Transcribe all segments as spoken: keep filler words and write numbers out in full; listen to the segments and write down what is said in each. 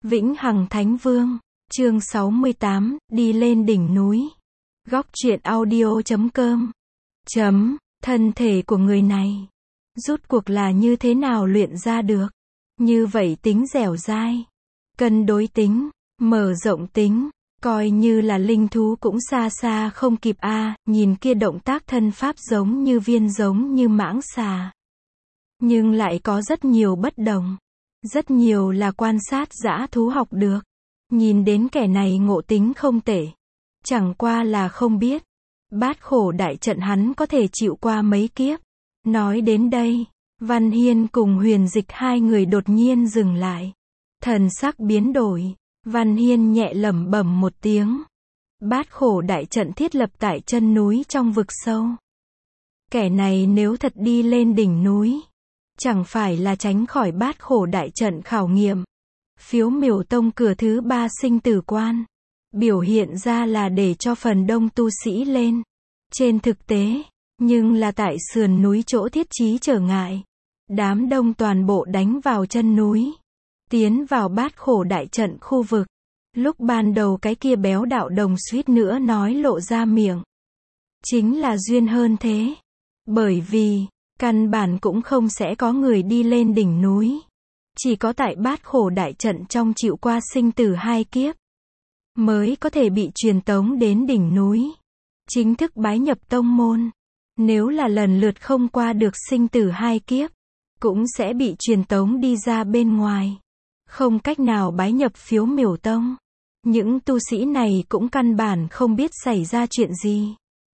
Vĩnh Hằng Thánh Vương, chương sáu mươi tám, đi lên đỉnh núi. Góc truyện audio chấm com. Chấm, thân thể của người này, rút cuộc là như thế nào luyện ra được? Như vậy tính dẻo dai, cân đối tính, mở rộng tính, coi như là linh thú cũng xa xa không kịp a, à, nhìn kia động tác thân pháp giống như viên giống như mãng xà. Nhưng lại có rất nhiều bất đồng. Rất nhiều là quan sát dã thú học được. Nhìn đến kẻ này ngộ tính không tệ. Chẳng qua là không biết. Bát khổ đại trận hắn có thể chịu qua mấy kiếp. Nói đến đây, Văn Hiên cùng Huyền Dịch hai người đột nhiên dừng lại. Thần sắc biến đổi. Văn Hiên nhẹ lẩm bẩm một tiếng. Bát khổ đại trận thiết lập tại chân núi trong vực sâu. Kẻ này nếu thật đi lên đỉnh núi, chẳng phải là tránh khỏi bát khổ đại trận khảo nghiệm. Phiếu miểu tông cửa thứ ba sinh tử quan. Biểu hiện ra là để cho phần đông tu sĩ lên. Trên thực tế, nhưng là tại sườn núi chỗ thiết trí trở ngại. Đám đông toàn bộ đánh vào chân núi. Tiến vào bát khổ đại trận khu vực. Lúc ban đầu cái kia béo đạo đồng suýt nữa nói lộ ra miệng. Chính là duyên hơn thế. Bởi vì, căn bản cũng không sẽ có người đi lên đỉnh núi. Chỉ có tại bát khổ đại trận trong chịu qua sinh tử hai kiếp, mới có thể bị truyền tống đến đỉnh núi. Chính thức bái nhập tông môn. Nếu là lần lượt không qua được sinh tử hai kiếp, cũng sẽ bị truyền tống đi ra bên ngoài. Không cách nào bái nhập phiếu miểu tông. Những tu sĩ này cũng căn bản không biết xảy ra chuyện gì.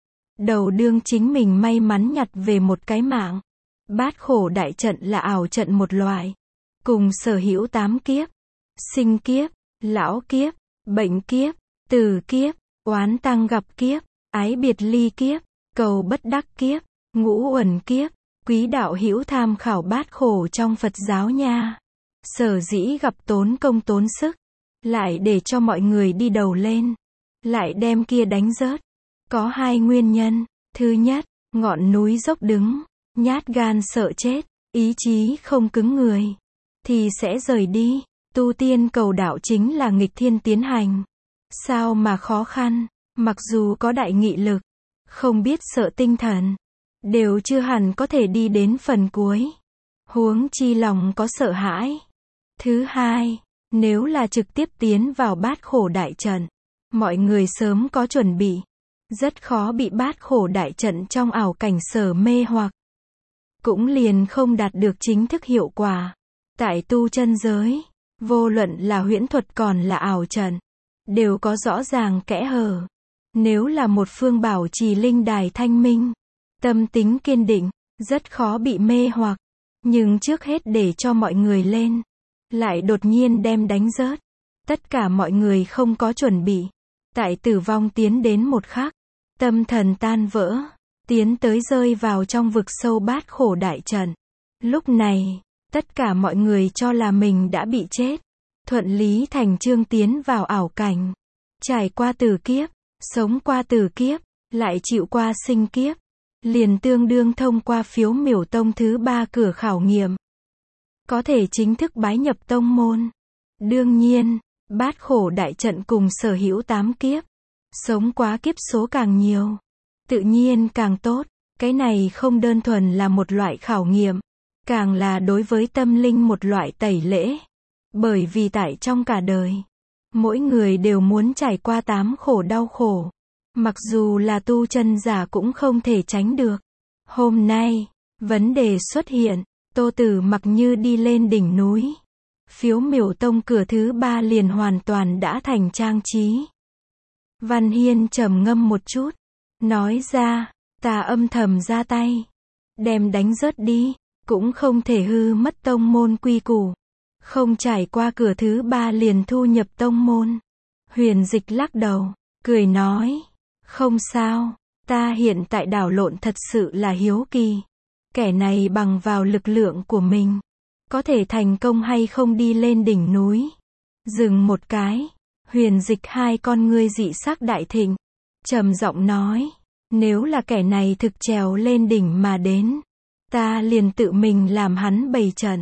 Đầu đương chính mình may mắn nhặt về một cái mạng. Bát khổ đại trận là ảo trận một loại. Cùng sở hữu tám kiếp. Sinh kiếp, lão kiếp, bệnh kiếp, tử kiếp, oán tăng gặp kiếp, ái biệt ly kiếp, cầu bất đắc kiếp, ngũ uẩn kiếp. Quý đạo hữu tham khảo bát khổ trong Phật giáo nha. Sở dĩ gặp tốn công tốn sức, lại để cho mọi người đi đầu lên, lại đem kia đánh rớt. Có hai nguyên nhân. Thứ nhất, ngọn núi dốc đứng, nhát gan sợ chết, ý chí không cứng người, thì sẽ rời đi. Tu tiên cầu đạo chính là nghịch thiên tiến hành. Sao mà khó khăn, mặc dù có đại nghị lực, không biết sợ tinh thần, đều chưa hẳn có thể đi đến phần cuối. Huống chi lòng có sợ hãi. Thứ hai, nếu là trực tiếp tiến vào bát khổ đại trận, mọi người sớm có chuẩn bị. Rất khó bị bát khổ đại trận trong ảo cảnh sở mê hoặc. Cũng liền không đạt được chính thức hiệu quả. Tại tu chân giới, vô luận là huyễn thuật còn là ảo trận, đều có rõ ràng kẽ hở. Nếu là một phương bảo trì linh đài thanh minh, tâm tính kiên định, rất khó bị mê hoặc. Nhưng trước hết để cho mọi người lên, lại đột nhiên đem đánh rớt. Tất cả mọi người không có chuẩn bị. Tại tử vong tiến đến một khắc, tâm thần tan vỡ, tiến tới rơi vào trong vực sâu bát khổ đại trận. Lúc này, tất cả mọi người cho là mình đã bị chết. Thuận lý thành chương tiến vào ảo cảnh. Trải qua tử kiếp, sống qua tử kiếp, lại chịu qua sinh kiếp. Liền tương đương thông qua phiếu miểu tông thứ ba cửa khảo nghiệm. Có thể chính thức bái nhập tông môn. Đương nhiên, bát khổ đại trận cùng sở hữu tám kiếp. Sống quá kiếp số càng nhiều, tự nhiên càng tốt. Cái này không đơn thuần là một loại khảo nghiệm, càng là đối với tâm linh một loại tẩy lễ. Bởi vì tại trong cả đời, mỗi người đều muốn trải qua tám khổ đau khổ. Mặc dù là tu chân giả cũng không thể tránh được. Hôm nay, vấn đề xuất hiện, Tô Tử Mặc như đi lên đỉnh núi. Phiếu miểu tông cửa thứ ba liền hoàn toàn đã thành trang trí. Văn Hiên trầm ngâm một chút, nói ra, ta âm thầm ra tay, đem đánh rớt đi, cũng không thể hư mất tông môn quy củ. Không trải qua cửa thứ ba liền thu nhập tông môn. Huyền Dịch lắc đầu, cười nói, không sao, ta hiện tại đảo lộn thật sự là hiếu kỳ. Kẻ này bằng vào lực lượng của mình, có thể thành công hay không đi lên đỉnh núi. Dừng một cái. Huyền Dịch hai con ngươi dị sắc đại thịnh, trầm giọng nói, nếu là kẻ này thực trèo lên đỉnh mà đến, ta liền tự mình làm hắn bày trận.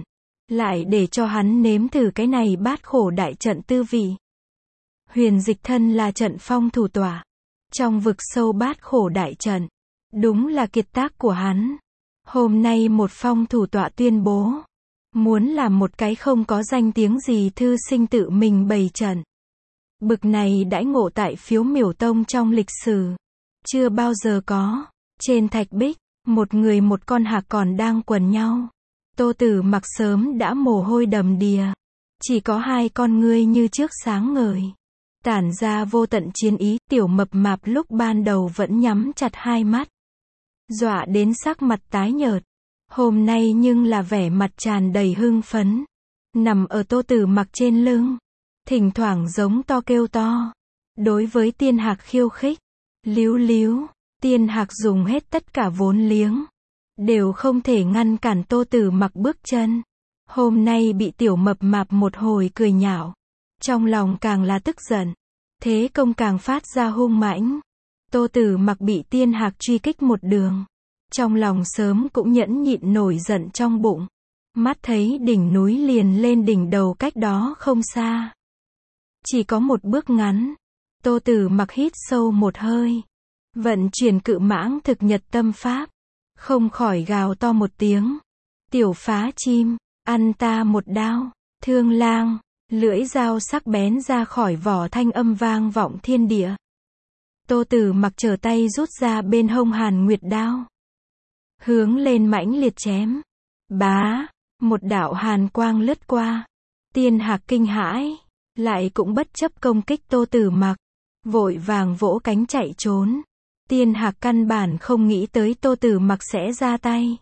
lại để cho hắn nếm thử cái này bát khổ đại trận tư vị. Huyền Dịch thân là trận phong thủ tọa. Trong vực sâu bát khổ đại trận. Đúng là kiệt tác của hắn. Hôm nay một phong thủ tọa tuyên bố. Muốn làm một cái không có danh tiếng gì thư sinh tự mình bày trận. Bực này đãi ngộ tại Phiếu Miểu Tông trong lịch sử. Chưa bao giờ có. Trên thạch bích, một người một con hạc còn đang quần nhau. Tô Tử Mặc sớm đã mồ hôi đầm đìa. Chỉ có hai con ngươi như trước sáng ngời. Tản ra vô tận chiến ý, tiểu mập mạp lúc ban đầu vẫn nhắm chặt hai mắt. Dọa đến sắc mặt tái nhợt. Hôm nay nhưng là vẻ mặt tràn đầy hưng phấn. Nằm ở Tô Tử Mặc trên lưng. Thỉnh thoảng giống to kêu to. Đối với tiên hạc khiêu khích. Líu líu, tiên hạc dùng hết tất cả vốn liếng. Đều không thể ngăn cản Tô Tử Mặc bước chân. Hôm nay bị tiểu mập mạp một hồi cười nhạo. Trong lòng càng là tức giận. Thế công càng phát ra hung mãnh. Tô Tử Mặc bị tiên hạc truy kích một đường. Trong lòng sớm cũng nhẫn nhịn nổi giận trong bụng. Mắt thấy đỉnh núi liền lên đỉnh đầu cách đó không xa. Chỉ có một bước ngắn. Tô Tử Mặc hít sâu một hơi. Vận chuyển cự mãng thực nhật tâm pháp. Không khỏi gào to một tiếng. Tiểu phá chim, ăn ta một đao. Thương lang, lưỡi dao sắc bén ra khỏi vỏ thanh âm vang vọng thiên địa. Tô Tử Mặc trở tay rút ra bên hông Hàn Nguyệt đao. Hướng lên mãnh liệt chém. Bá, một đạo hàn quang lướt qua. Tiên hạc kinh hãi, lại cũng bất chấp công kích Tô Tử Mặc. Vội vàng vỗ cánh chạy trốn. Tiên hạc căn bản không nghĩ tới Tô Tử Mặc sẽ ra tay.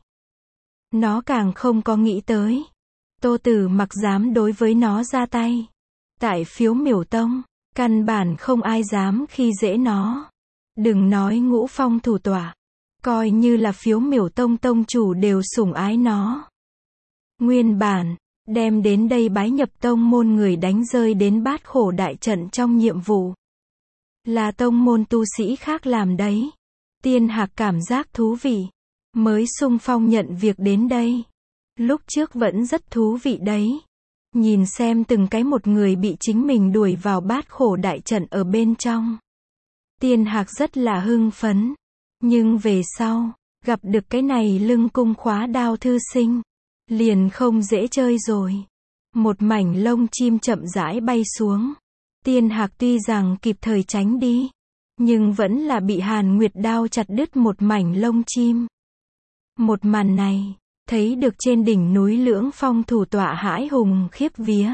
Nó càng không có nghĩ tới. Tô Tử Mặc dám đối với nó ra tay. Tại Phiếu Miểu Tông, căn bản không ai dám khi dễ nó. Đừng nói ngũ phong thủ tọa. Coi như là Phiếu Miểu Tông tông chủ đều sủng ái nó. Nguyên bản, đem đến đây bái nhập tông môn người đánh rơi đến bát khổ đại trận trong nhiệm vụ. Là tông môn tu sĩ khác làm đấy. Tiên hạc cảm giác thú vị. Mới xung phong nhận việc đến đây. Lúc trước vẫn rất thú vị đấy. Nhìn xem từng cái một người bị chính mình đuổi vào bát khổ đại trận ở bên trong. Tiên hạc rất là hưng phấn. Nhưng về sau, gặp được cái này lưng cung khóa đao thư sinh. Liền không dễ chơi rồi. Một mảnh lông chim chậm rãi bay xuống. Tiên hạc tuy rằng kịp thời tránh đi. Nhưng vẫn là bị Hàn Nguyệt đao chặt đứt một mảnh lông chim. Một màn này, thấy được trên đỉnh núi Lưỡng Phong thủ tọa hãi hùng khiếp vía.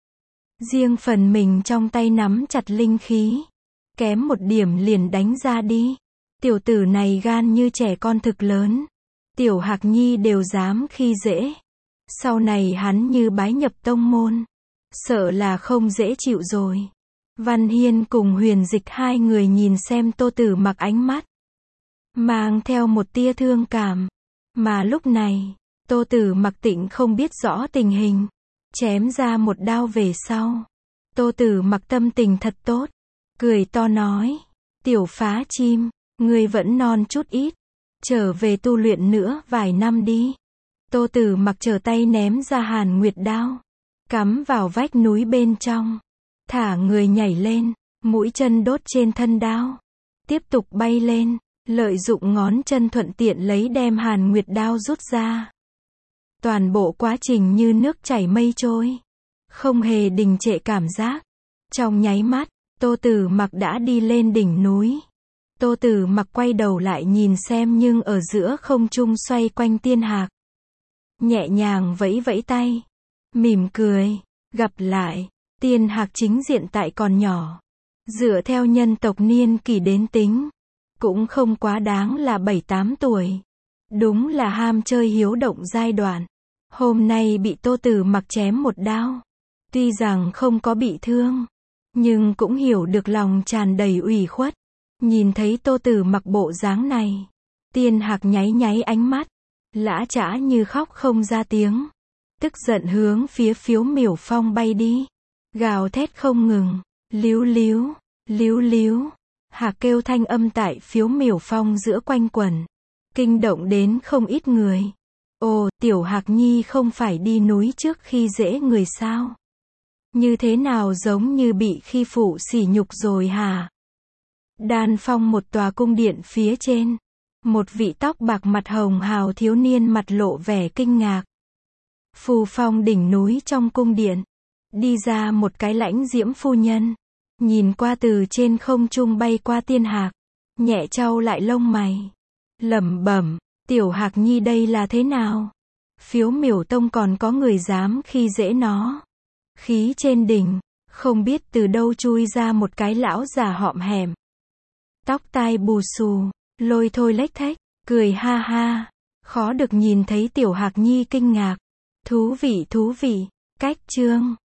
Riêng phần mình trong tay nắm chặt linh khí. Kém một điểm liền đánh ra đi. Tiểu tử này gan như trẻ con thực lớn. Tiểu hạc nhi đều dám khi dễ. Sau này hắn như bái nhập tông môn. Sợ là không dễ chịu rồi. Văn Hiên cùng Huyền Dịch hai người nhìn xem Tô Tử Mặc ánh mắt. Mang theo một tia thương cảm. Mà lúc này, Tô Tử Mặc tịnh không biết rõ tình hình. Chém ra một đao về sau. Tô Tử Mặc tâm tình thật tốt. Cười to nói. Tiểu phá chim, ngươi vẫn non chút ít. Trở về tu luyện nữa vài năm đi. Tô Tử Mặc trở tay ném ra Hàn Nguyệt đao. Cắm vào vách núi bên trong. Thả người nhảy lên. Mũi chân đốt trên thân đao. Tiếp tục bay lên. Lợi dụng ngón chân thuận tiện lấy đem Hàn Nguyệt đao rút ra. Toàn bộ quá trình như nước chảy mây trôi. Không hề đình trệ cảm giác. Trong nháy mắt, Tô Tử Mặc đã đi lên đỉnh núi. Tô Tử Mặc quay đầu lại nhìn xem nhưng ở giữa không trung xoay quanh tiên hạc. Nhẹ nhàng vẫy vẫy tay. Mỉm cười. Gặp lại. Tiên hạc chính diện tại còn nhỏ. Dựa theo nhân tộc niên kỷ đến tính. Cũng không quá đáng là bảy tám tuổi. Đúng là ham chơi hiếu động giai đoạn. Hôm nay bị Tô Tử Mặc chém một đao. Tuy rằng không có bị thương. Nhưng cũng hiểu được lòng tràn đầy ủy khuất. Nhìn thấy Tô Tử Mặc bộ dáng này. Tiên hạc nháy nháy ánh mắt. Lã chã như khóc không ra tiếng. Tức giận hướng phía Phiếu Miểu Phong bay đi. Gào thét không ngừng. Líu líu, líu líu. Hạc kêu thanh âm tại Phiếu Miểu Phong giữa quanh quẩn. Kinh động đến không ít người. Ồ, Tiểu Hạc Nhi không phải đi núi trước khi dễ người sao? Như thế nào giống như bị khi phụ sỉ nhục rồi hả? Đan phong một tòa cung điện phía trên. Một vị tóc bạc mặt hồng hào thiếu niên mặt lộ vẻ kinh ngạc. Phù phong đỉnh núi trong cung điện. Đi ra một cái lãnh diễm phu nhân. Nhìn qua từ trên không trung bay qua tiên hạc. Nhẹ trao lại lông mày. Lẩm bẩm, Tiểu Hạc Nhi đây là thế nào? Phiếu miểu tông còn có người dám khi dễ nó. Khí trên đỉnh, không biết từ đâu chui ra một cái lão già hõm hẻm. Tóc tai bù xù, lôi thôi lếch thếch, cười ha ha. Khó được nhìn thấy Tiểu Hạc Nhi kinh ngạc. Thú vị thú vị, cách chương.